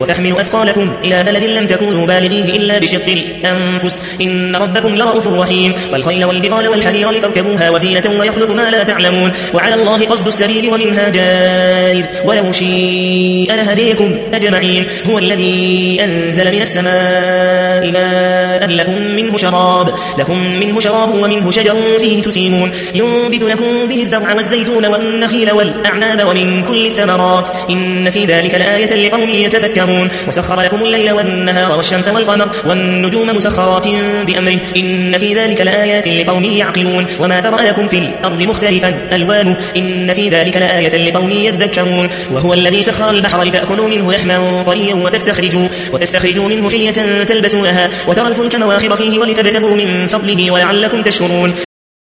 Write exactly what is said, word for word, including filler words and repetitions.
وتحمل أثقالكم إلى بلد لم تكونوا بالغيه إلا بشق الأنفس إن ربكم لرؤوف رحيم والخيل والبغال والحمير لتركبوها وزينة ويخلق ما لا تعلمون وعلى الله قصد السبيل ومنها جائر ولو شيء لهديكم أجمعين هو الذي أنزل من السماء ماء لكم منه شراب لكم منه شراب ومنه شجر فيه تسيمون ينبت لكم به الزرع والزيتون والنخيل والأعناب ومن كل الثمرات إن في ذلك لآية لقوم يتفكرون وسخر لكم الليل والنهار والشمس والقمر والنجوم مسخرات بأمره إن في ذلك لآيات لقوم يعقلون وما ذرأ لكم في الأرض مختلفا ألوانه إن في ذلك لآية لقوم يذكرون وهو الذي سخر البحر لتأكلوا منه لحما طريا وتستخرجوا, وتستخرجوا منه حلية تلبسونها وترى الفلك مواخر فيه ولتبتغوا من فضله ولعلكم تشكرون